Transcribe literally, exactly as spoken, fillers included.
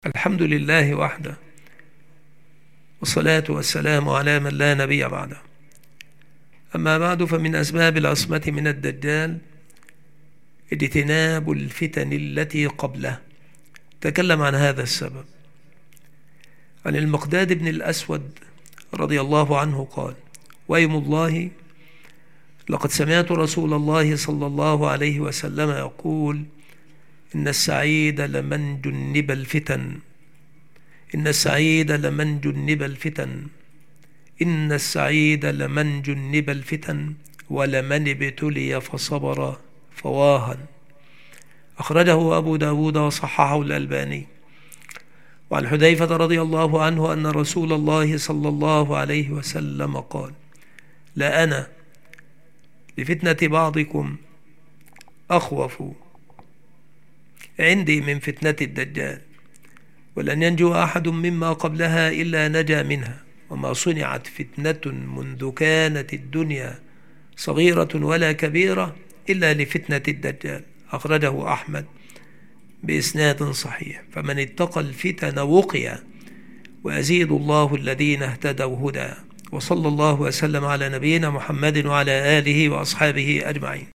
الحمد لله وحده، والصلاة والسلام على من لا نبي بعده. أما بعد، فمن أسباب العصمة من الدجال اجتناب الفتن التي قبله. تكلم عن هذا السبب عن المقداد بن الأسود رضي الله عنه قال: وأيم الله لقد سمعت رسول الله صلى الله عليه وسلم يقول: إن السعيد لمن جنب الفتن إن السعيد لمن جنب الفتن إن السعيد لمن جنب الفتن ولمن ابتلي فصبر فواهن. أخرجه أبو داود وصححه الألباني. وعن حذيفة رضي الله عنه أن رسول الله صلى الله عليه وسلم قال: لا أنا لفتنة بعضكم أخوف عندي من فتنة الدجال، ولن ينجو أحد مما قبلها إلا نجا منها، وما صنعت فتنة منذ كانت الدنيا صغيرة ولا كبيرة إلا لفتنة الدجال. أخرجه أحمد بإسناد صحيح. فمن اتقى الفتن وقيا، ويزيد الله الذين اهتدوا هدى. وصلى الله وسلم على نبينا محمد وعلى آله وأصحابه أجمعين.